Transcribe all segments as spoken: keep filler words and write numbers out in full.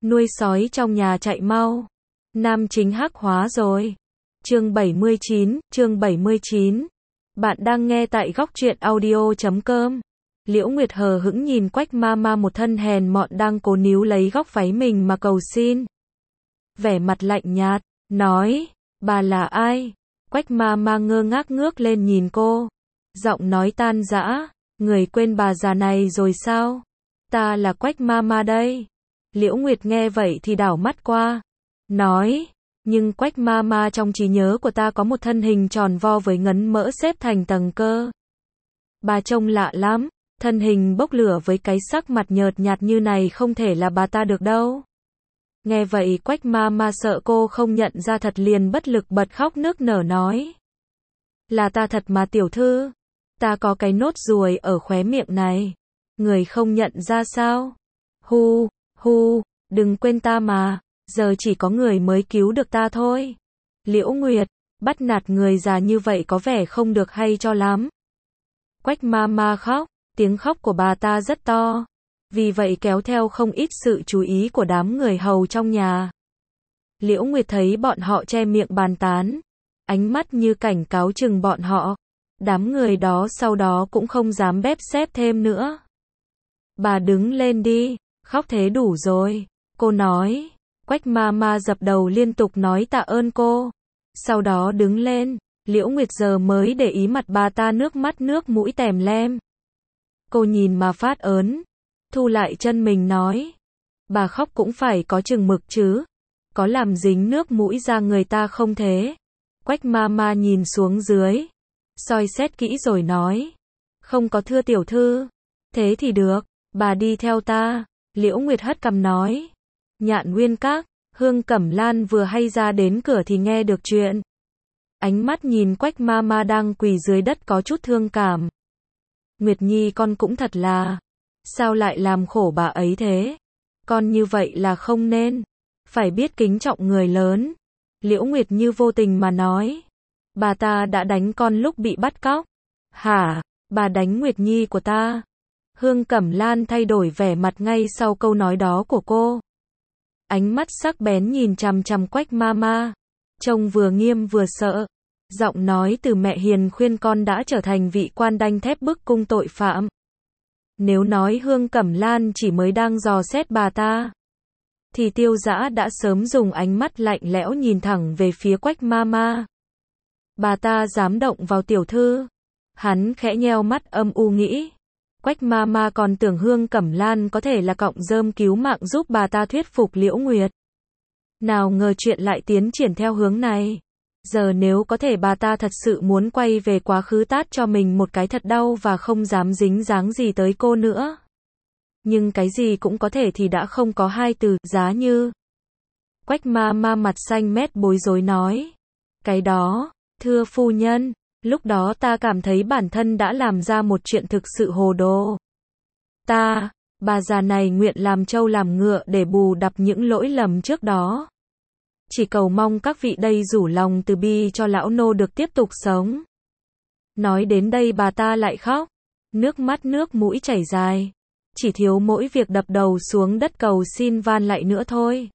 nuôi sói trong nhà chạy mau. Nam chính hắc hóa rồi. Chương bảy mươi chín, chương bảy mươi chín. Bạn đang nghe tại góc truyện audio chấm com. Liễu Nguyệt hờ hững nhìn Quách Mama một thân hèn mọn đang cố níu lấy góc váy mình mà cầu xin. Vẻ mặt lạnh nhạt, nói, bà là ai? Quách Mama ngơ ngác ngước lên nhìn cô. Giọng nói tan rã, người quên bà già này rồi sao? Ta là Quách Mama đây. Liễu Nguyệt nghe vậy thì đảo mắt qua. Nói, nhưng Quách Mama trong trí nhớ của ta có một thân hình tròn vo với ngấn mỡ xếp thành tầng cơ. Bà trông lạ lắm, thân hình bốc lửa với cái sắc mặt nhợt nhạt như này không thể là bà ta được đâu. Nghe vậy Quách Mama sợ cô không nhận ra thật liền bất lực bật khóc nức nở nói. Là ta thật mà tiểu thư. Ta có cái nốt ruồi ở khóe miệng này. Người không nhận ra sao? Hu, hu, đừng quên ta mà. Giờ chỉ có người mới cứu được ta thôi. Liễu Nguyệt, bắt nạt người già như vậy có vẻ không được hay cho lắm. Quách Mama khóc, tiếng khóc của bà ta rất to. Vì vậy kéo theo không ít sự chú ý của đám người hầu trong nhà. Liễu Nguyệt thấy bọn họ che miệng bàn tán. Ánh mắt như cảnh cáo chừng bọn họ. Đám người đó sau đó cũng không dám bép xép thêm nữa. Bà đứng lên đi, khóc thế đủ rồi. Cô nói. Quách Mama dập đầu liên tục nói tạ ơn cô. Sau đó đứng lên. Liễu Nguyệt giờ mới để ý mặt bà ta nước mắt nước mũi tèm lem. Cô nhìn mà phát ớn. Thu lại chân mình nói. Bà khóc cũng phải có chừng mực chứ. Có làm dính nước mũi ra người ta không thế? Quách Mama nhìn xuống dưới. Soi xét kỹ rồi nói. Không có thưa tiểu thư. Thế thì được, bà đi theo ta. Liễu Nguyệt hất cằm nói. Nhạn Nguyên Các, Hương Cẩm Lan vừa hay ra đến cửa thì nghe được chuyện. Ánh mắt nhìn Quách Mama đang quỳ dưới đất có chút thương cảm. Nguyệt Nhi con cũng thật là. Sao lại làm khổ bà ấy thế? Con như vậy là không nên. Phải biết kính trọng người lớn. Liễu Nguyệt như vô tình mà nói. Bà ta đã đánh con lúc bị bắt cóc. Hả? Bà đánh Nguyệt Nhi của ta? Hương Cẩm Lan thay đổi vẻ mặt ngay sau câu nói đó của cô. Ánh mắt sắc bén nhìn chằm chằm Quách Mama. Trông vừa nghiêm vừa sợ. Giọng nói từ mẹ hiền khuyên con đã trở thành vị quan đanh thép bức cung tội phạm. Nếu nói Hương Cẩm Lan chỉ mới đang dò xét bà ta, thì Tiêu Dã đã sớm dùng ánh mắt lạnh lẽo nhìn thẳng về phía Quách Mama. Bà ta dám động vào tiểu thư. Hắn khẽ nheo mắt âm u nghĩ. Quách Mama còn tưởng Hương Cẩm Lan có thể là cọng rơm cứu mạng giúp bà ta thuyết phục Liễu Nguyệt. Nào ngờ chuyện lại tiến triển theo hướng này. Giờ nếu có thể bà ta thật sự muốn quay về quá khứ tát cho mình một cái thật đau và không dám dính dáng gì tới cô nữa. Nhưng cái gì cũng có thể thì đã không có hai từ giá như. Quách Mama mặt xanh mét bối rối nói. Cái đó, thưa phu nhân, lúc đó ta cảm thấy bản thân đã làm ra một chuyện thực sự hồ đồ. Ta, bà già này nguyện làm trâu làm ngựa để bù đắp những lỗi lầm trước đó. Chỉ cầu mong các vị đây rủ lòng từ bi cho lão nô được tiếp tục sống. Nói đến đây bà ta lại khóc. Nước mắt nước mũi chảy dài. Chỉ thiếu mỗi việc đập đầu xuống đất cầu xin van lại nữa thôi.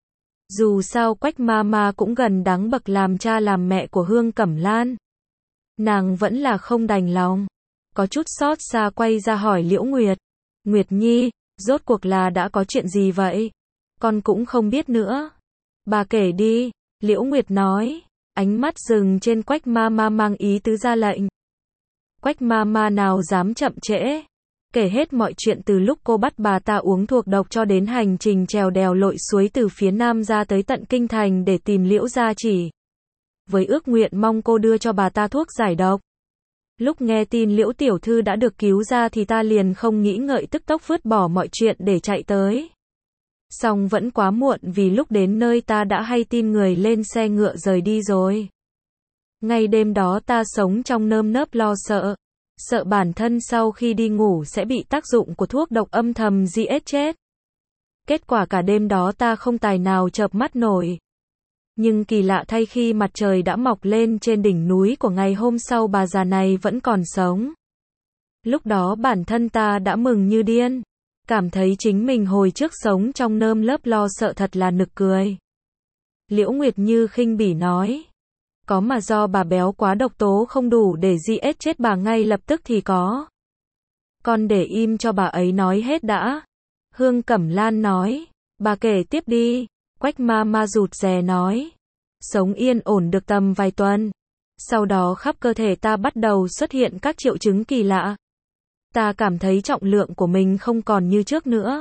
Dù sao Quách Mama cũng gần đáng bậc làm cha làm mẹ của Hương Cẩm Lan. Nàng vẫn là không đành lòng. Có chút xót xa quay ra hỏi Liễu Nguyệt. Nguyệt Nhi, rốt cuộc là đã có chuyện gì vậy? Con cũng không biết nữa. Bà kể đi, Liễu Nguyệt nói. Ánh mắt dừng trên Quách Mama mang ý tứ ra lệnh. Quách Mama nào dám chậm trễ. Kể hết mọi chuyện từ lúc cô bắt bà ta uống thuốc độc cho đến hành trình trèo đèo lội suối từ phía Nam ra tới tận Kinh Thành để tìm Liễu Gia Chỉ. Với ước nguyện mong cô đưa cho bà ta thuốc giải độc. Lúc nghe tin Liễu tiểu thư đã được cứu ra thì ta liền không nghĩ ngợi tức tốc vứt bỏ mọi chuyện để chạy tới. Song vẫn quá muộn vì lúc đến nơi ta đã hay tin người lên xe ngựa rời đi rồi. Ngay đêm đó ta sống trong nơm nớp lo sợ. Sợ bản thân sau khi đi ngủ sẽ bị tác dụng của thuốc độc âm thầm giết chết. Kết quả cả đêm đó ta không tài nào chợp mắt nổi. Nhưng kỳ lạ thay khi mặt trời đã mọc lên trên đỉnh núi của ngày hôm sau bà già này vẫn còn sống. Lúc đó bản thân ta đã mừng như điên. Cảm thấy chính mình hồi trước sống trong nơm lớp lo sợ thật là nực cười. Liễu Nguyệt Như khinh bỉ nói. Có mà do bà béo quá độc tố không đủ để giết chết bà ngay lập tức thì có. Con để im cho bà ấy nói hết đã. Hương Cẩm Lan nói. Bà kể tiếp đi. Quách ma ma rụt rè nói. Sống yên ổn được tầm vài tuần. Sau đó khắp cơ thể ta bắt đầu xuất hiện các triệu chứng kỳ lạ. Ta cảm thấy trọng lượng của mình không còn như trước nữa.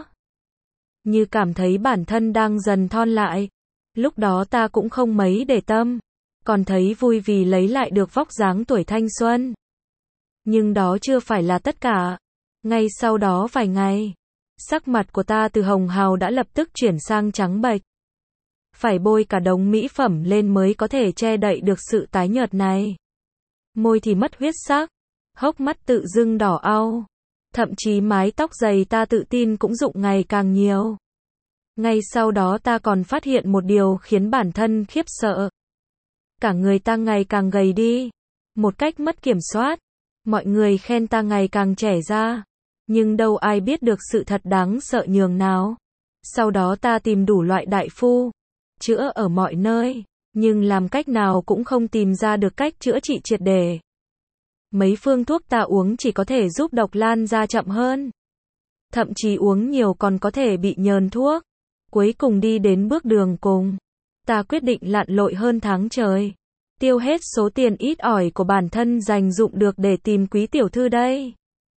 Như cảm thấy bản thân đang dần thon lại. Lúc đó ta cũng không mấy để tâm. Còn thấy vui vì lấy lại được vóc dáng tuổi thanh xuân. Nhưng đó chưa phải là tất cả. Ngay sau đó vài ngày, sắc mặt của ta từ hồng hào đã lập tức chuyển sang trắng bệch. Phải bôi cả đống mỹ phẩm lên mới có thể che đậy được sự tái nhợt này. Môi thì mất huyết sắc, hốc mắt tự dưng đỏ au. Thậm chí mái tóc dày ta tự tin cũng rụng ngày càng nhiều. Ngay sau đó ta còn phát hiện một điều khiến bản thân khiếp sợ. Cả người ta ngày càng gầy đi, một cách mất kiểm soát. Mọi người khen ta ngày càng trẻ ra, nhưng đâu ai biết được sự thật đáng sợ nhường nào. Sau đó ta tìm đủ loại đại phu, chữa ở mọi nơi, nhưng làm cách nào cũng không tìm ra được cách chữa trị triệt để. Mấy phương thuốc ta uống chỉ có thể giúp độc lan ra chậm hơn. Thậm chí uống nhiều còn có thể bị nhờn thuốc. Cuối cùng đi đến bước đường cùng. Ta quyết định lặn lội hơn tháng trời. Tiêu hết số tiền ít ỏi của bản thân dành dụm được để tìm quý tiểu thư đây.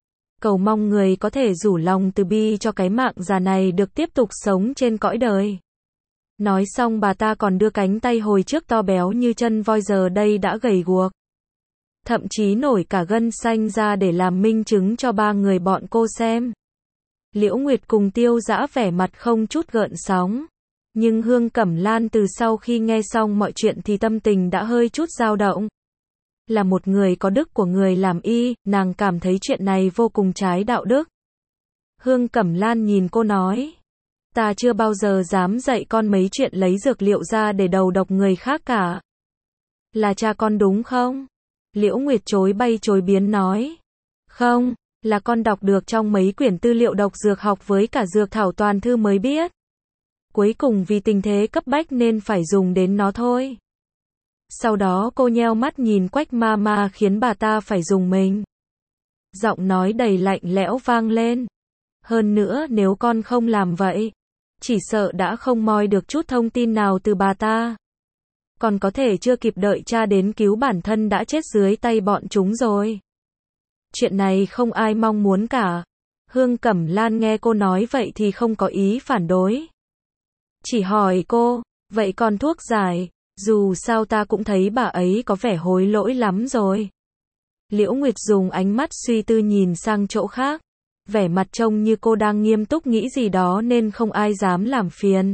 Cầu mong người có thể rủ lòng từ bi cho cái mạng già này được tiếp tục sống trên cõi đời. Nói xong bà ta còn đưa cánh tay hồi trước to béo như chân voi giờ đây đã gầy guộc. Thậm chí nổi cả gân xanh ra để làm minh chứng cho ba người bọn cô xem. Liễu Nguyệt cùng Tiêu Dã vẻ mặt không chút gợn sóng. Nhưng Hương Cẩm Lan từ sau khi nghe xong mọi chuyện thì tâm tình đã hơi chút dao động. Là một người có đức của người làm y, nàng cảm thấy chuyện này vô cùng trái đạo đức. Hương Cẩm Lan nhìn cô nói. Ta chưa bao giờ dám dạy con mấy chuyện lấy dược liệu ra để đầu độc người khác cả. Là cha con đúng không? Liễu Nguyệt chối bay chối biến nói. Không, là con đọc được trong mấy quyển tư liệu độc dược học với cả dược thảo toàn thư mới biết. Cuối cùng vì tình thế cấp bách nên phải dùng đến nó thôi. Sau đó cô nheo mắt nhìn Quách ma ma khiến bà ta phải dùng mình. Giọng nói đầy lạnh lẽo vang lên. Hơn nữa nếu con không làm vậy, chỉ sợ đã không moi được chút thông tin nào từ bà ta. Còn có thể chưa kịp đợi cha đến cứu bản thân đã chết dưới tay bọn chúng rồi. Chuyện này không ai mong muốn cả. Hương Cẩm Lan nghe cô nói vậy thì không có ý phản đối. Chỉ hỏi cô, vậy còn thuốc giải, dù sao ta cũng thấy bà ấy có vẻ hối lỗi lắm rồi. Liễu Nguyệt dùng ánh mắt suy tư nhìn sang chỗ khác. Vẻ mặt trông như cô đang nghiêm túc nghĩ gì đó nên không ai dám làm phiền.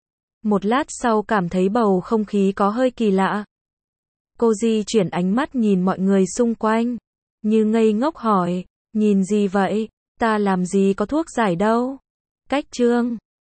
Một lát sau cảm thấy bầu không khí có hơi kỳ lạ. Cô di chuyển ánh mắt nhìn mọi người xung quanh. Như ngây ngốc hỏi, nhìn gì vậy, ta làm gì có thuốc giải đâu. Cách chương